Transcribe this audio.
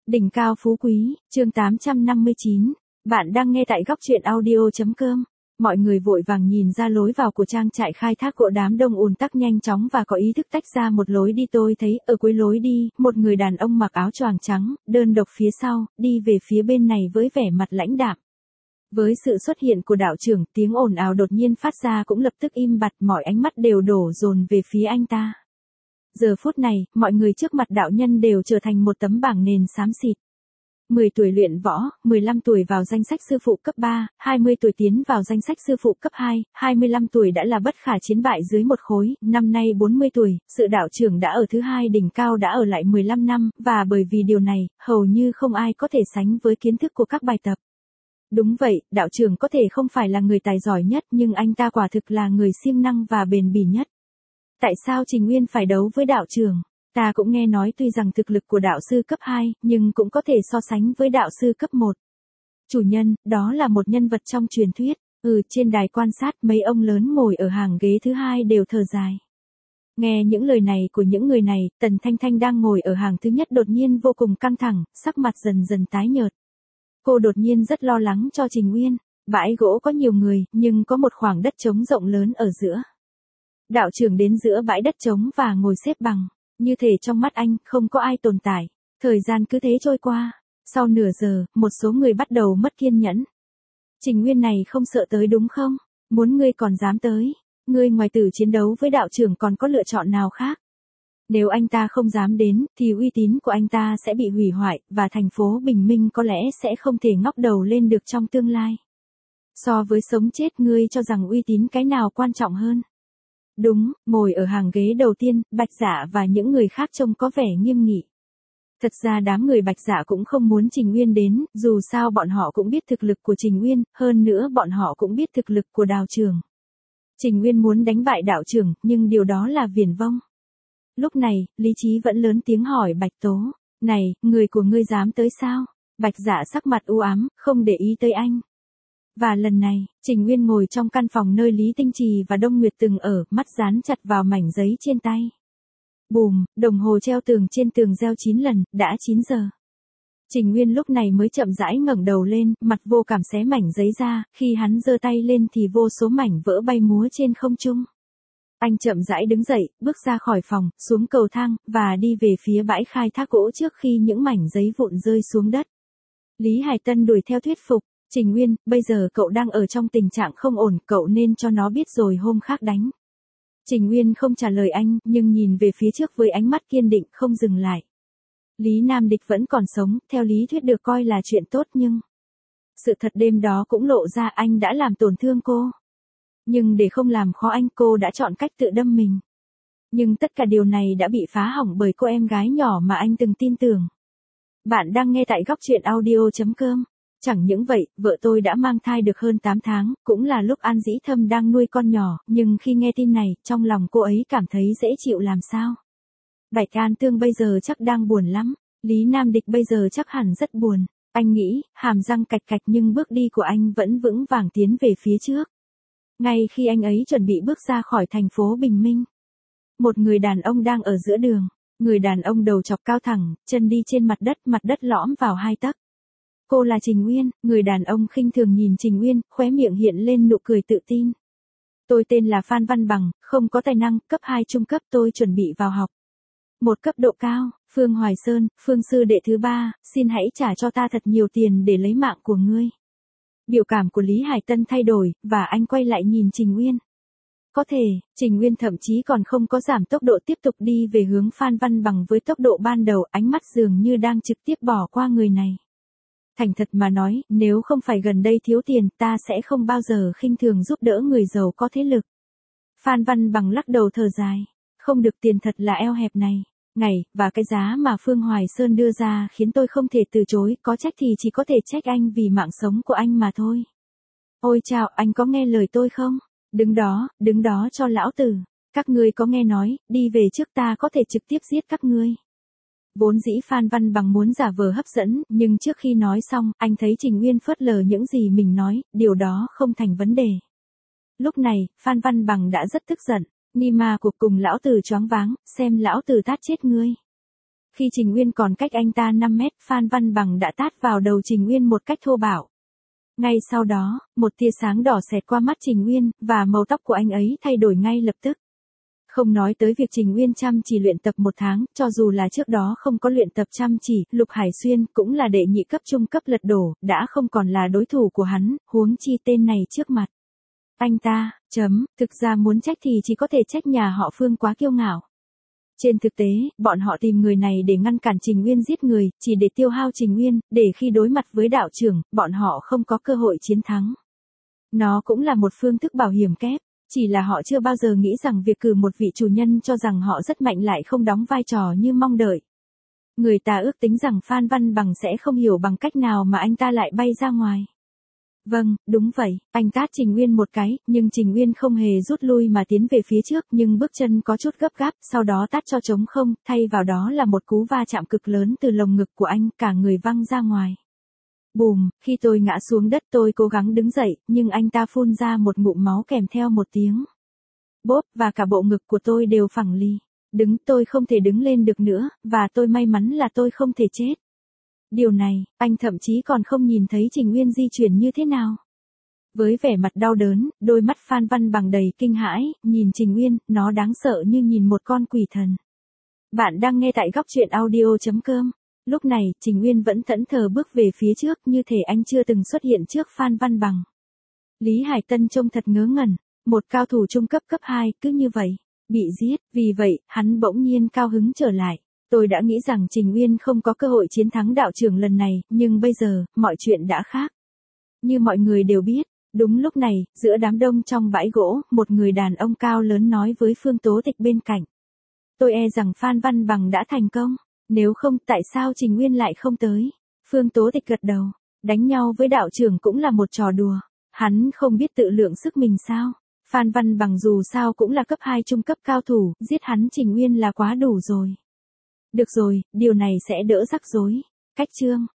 Đỉnh cao phú quý, chương 859. Bạn đang nghe tại góc truyện audio.com. Mọi người vội vàng nhìn ra lối vào của trang trại khai thác gỗ, đám đông ùn tắc nhanh chóng và có ý thức tách ra một lối đi. Tôi thấy ở cuối lối đi, một người đàn ông mặc áo choàng trắng, đơn độc phía sau, đi về phía bên này với vẻ mặt lãnh đạm. Với sự xuất hiện của đạo trưởng, tiếng ồn ào đột nhiên phát ra cũng lập tức im bặt, mọi ánh mắt đều đổ dồn về phía anh ta. Giờ phút này, mọi người trước mặt đạo nhân đều trở thành một tấm bảng nền xám xịt. 10 tuổi luyện võ, 15 tuổi vào danh sách sư phụ cấp 3, 20 tuổi tiến vào danh sách sư phụ cấp 2, 25 tuổi đã là bất khả chiến bại dưới một khối, năm nay 40 tuổi, sự đạo trưởng đã ở thứ hai đỉnh cao đã ở lại 15 năm, và bởi vì điều này, hầu như không ai có thể sánh với kiến thức của các bài tập. Đúng vậy, đạo trưởng có thể không phải là người tài giỏi nhất nhưng anh ta quả thực là người siêng năng và bền bỉ nhất. Tại sao Trình Uyên phải đấu với đạo trưởng? Ta cũng nghe nói tuy rằng thực lực của đạo sư cấp 2, nhưng cũng có thể so sánh với đạo sư cấp 1. Chủ nhân, đó là một nhân vật trong truyền thuyết. Trên đài quan sát mấy ông lớn ngồi ở hàng ghế thứ hai đều thở dài. Nghe những lời này của những người này, Tần Thanh Thanh đang ngồi ở hàng thứ nhất đột nhiên vô cùng căng thẳng, sắc mặt dần dần tái nhợt. Cô đột nhiên rất lo lắng cho Trình Uyên. Bãi gỗ có nhiều người, nhưng có một khoảng đất trống rộng lớn ở giữa. Đạo trưởng đến giữa bãi đất trống và ngồi xếp bằng. Như thể trong mắt anh, không có ai tồn tại. Thời gian cứ thế trôi qua. Sau nửa giờ, một số người bắt đầu mất kiên nhẫn. Trình Uyên này không sợ tới đúng không? Muốn ngươi còn dám tới. Ngươi ngoài tử chiến đấu với đạo trưởng còn có lựa chọn nào khác? Nếu anh ta không dám đến, thì uy tín của anh ta sẽ bị hủy hoại, và thành phố Bình Minh có lẽ sẽ không thể ngóc đầu lên được trong tương lai. So với sống chết, ngươi cho rằng uy tín cái nào quan trọng hơn? Đúng, ngồi ở hàng ghế đầu tiên, Bạch Dạ và những người khác trông có vẻ nghiêm nghị. Thật ra đám người Bạch Dạ cũng không muốn Trình Uyên đến, dù sao bọn họ cũng biết thực lực của Trình Uyên, hơn nữa bọn họ cũng biết thực lực của đạo trưởng. Trình Uyên muốn đánh bại đạo trưởng, nhưng điều đó là viển vông. Lúc này, lý trí vẫn lớn tiếng hỏi Bạch Tố, này, người của ngươi dám tới sao? Bạch Dạ sắc mặt u ám, không để ý tới anh. Và lần này, Trình Uyên ngồi trong căn phòng nơi Lý Tinh Trì và Đông Nguyệt từng ở, mắt dán chặt vào mảnh giấy trên tay. Bùm, đồng hồ treo tường trên tường reo 9 lần, đã 9 giờ. Trình Uyên lúc này mới chậm rãi ngẩng đầu lên, mặt vô cảm xé mảnh giấy ra, khi hắn giơ tay lên thì vô số mảnh vỡ bay múa trên không trung. Anh chậm rãi đứng dậy, bước ra khỏi phòng, xuống cầu thang, và đi về phía bãi khai thác gỗ trước khi những mảnh giấy vụn rơi xuống đất. Lý Hải Tân đuổi theo thuyết phục. Trình Uyên, bây giờ cậu đang ở trong tình trạng không ổn, cậu nên cho nó biết rồi hôm khác đánh. Trình Uyên không trả lời anh, nhưng nhìn về phía trước với ánh mắt kiên định, không dừng lại. Lý Nam Địch vẫn còn sống, theo lý thuyết được coi là chuyện tốt nhưng... Sự thật đêm đó cũng lộ ra anh đã làm tổn thương cô. Nhưng để không làm khó anh, cô đã chọn cách tự đâm mình. Nhưng tất cả điều này đã bị phá hỏng bởi cô em gái nhỏ mà anh từng tin tưởng. Bạn đang nghe tại góc truyện audio.com. Chẳng những vậy, vợ tôi đã mang thai được hơn 8 tháng, cũng là lúc An Dĩ Thâm đang nuôi con nhỏ, nhưng khi nghe tin này, trong lòng cô ấy cảm thấy dễ chịu làm sao. Bạch An Tương bây giờ chắc đang buồn lắm, Lý Nam Địch bây giờ chắc hẳn rất buồn, anh nghĩ, hàm răng cạch cạch nhưng bước đi của anh vẫn vững vàng tiến về phía trước. Ngay khi anh ấy chuẩn bị bước ra khỏi thành phố Bình Minh, một người đàn ông đang ở giữa đường, người đàn ông đầu chọc cao thẳng, chân đi trên mặt đất lõm vào 2 tấc. Cô là Trình Uyên, người đàn ông khinh thường nhìn Trình Uyên, khóe miệng hiện lên nụ cười tự tin. Tôi tên là Phan Văn Bằng, không có tài năng, cấp 2 trung cấp, tôi chuẩn bị vào học. Một cấp độ cao, Phương Hoài Sơn, Phương sư đệ thứ 3, xin hãy trả cho ta thật nhiều tiền để lấy mạng của ngươi. Biểu cảm của Lý Hải Tân thay đổi, và anh quay lại nhìn Trình Uyên. Có thể, Trình Uyên thậm chí còn không có giảm tốc độ tiếp tục đi về hướng Phan Văn Bằng với tốc độ ban đầu, ánh mắt dường như đang trực tiếp bỏ qua người này. Thành thật mà nói, nếu không phải gần đây thiếu tiền, ta sẽ không bao giờ khinh thường giúp đỡ người giàu có thế lực. Phan Văn Bằng lắc đầu thở dài. Không được, tiền thật là eo hẹp này. Và cái giá mà Phương Hoài Sơn đưa ra khiến tôi không thể từ chối, có trách thì chỉ có thể trách anh vì mạng sống của anh mà thôi. Ôi chào, anh có nghe lời tôi không? Đứng đó cho lão tử. Các ngươi có nghe nói, đi về trước ta có thể trực tiếp giết các ngươi. Vốn dĩ Phan Văn Bằng muốn giả vờ hấp dẫn, nhưng trước khi nói xong, anh thấy Trình Uyên phớt lờ những gì mình nói, điều đó không thành vấn đề. Lúc này, Phan Văn Bằng đã rất tức giận. Ni ma cuộc cùng lão tử choáng váng, xem lão tử tát chết ngươi. Khi Trình Uyên còn cách anh ta 5 mét, Phan Văn Bằng đã tát vào đầu Trình Uyên một cách thô bạo. Ngay sau đó, một tia sáng đỏ xẹt qua mắt Trình Uyên, và màu tóc của anh ấy thay đổi ngay lập tức. Không nói tới việc Trình Uyên chăm chỉ luyện tập 1 tháng, cho dù là trước đó không có luyện tập chăm chỉ, Lục Hải Xuyên cũng là đệ nhị cấp trung cấp lật đổ, đã không còn là đối thủ của hắn, huống chi tên này trước mặt. Anh ta, thực ra muốn trách thì chỉ có thể trách nhà họ Phương quá kiêu ngạo. Trên thực tế, bọn họ tìm người này để ngăn cản Trình Uyên giết người, chỉ để tiêu hao Trình Uyên, để khi đối mặt với đạo trưởng, bọn họ không có cơ hội chiến thắng. Nó cũng là một phương thức bảo hiểm kép, chỉ là họ chưa bao giờ nghĩ rằng việc cử một vị chủ nhân cho rằng họ rất mạnh lại không đóng vai trò như mong đợi. Người ta ước tính rằng Phan Văn Bằng sẽ không hiểu bằng cách nào mà anh ta lại bay ra ngoài. Vâng, đúng vậy, anh tát Trình Uyên một cái, nhưng Trình Uyên không hề rút lui mà tiến về phía trước, nhưng bước chân có chút gấp gáp, sau đó tát cho trống không, thay vào đó là một cú va chạm cực lớn từ lồng ngực của anh, cả người văng ra ngoài. Bùm, khi tôi ngã xuống đất tôi cố gắng đứng dậy, nhưng anh ta phun ra một ngụm máu kèm theo một tiếng bốp, và cả bộ ngực của tôi đều phẳng lì. Tôi không thể đứng lên được nữa, và tôi may mắn là tôi không thể chết. Điều này, anh thậm chí còn không nhìn thấy Trình Uyên di chuyển như thế nào. Với vẻ mặt đau đớn, đôi mắt Phan Văn Bằng đầy kinh hãi, nhìn Trình Uyên, nó đáng sợ như nhìn một con quỷ thần. Bạn đang nghe tại góc truyện audio.com. Lúc này, Trình Uyên vẫn thẫn thờ bước về phía trước như thể anh chưa từng xuất hiện trước Phan Văn Bằng. Lý Hải Tân trông thật ngớ ngẩn, một cao thủ trung cấp cấp 2 cứ như vậy, bị giết, vì vậy, hắn bỗng nhiên cao hứng trở lại. Tôi đã nghĩ rằng Trình Uyên không có cơ hội chiến thắng đạo trưởng lần này, nhưng bây giờ, mọi chuyện đã khác. Như mọi người đều biết, đúng lúc này, giữa đám đông trong bãi gỗ, một người đàn ông cao lớn nói với Phương Tố Tịch bên cạnh. Tôi e rằng Phan Văn Bằng đã thành công, nếu không tại sao Trình Uyên lại không tới? Phương Tố Tịch gật đầu, đánh nhau với đạo trưởng cũng là một trò đùa, hắn không biết tự lượng sức mình sao? Phan Văn Bằng dù sao cũng là cấp 2 trung cấp cao thủ, giết hắn Trình Uyên là quá đủ rồi. Được rồi, điều này sẽ đỡ rắc rối. Cách chương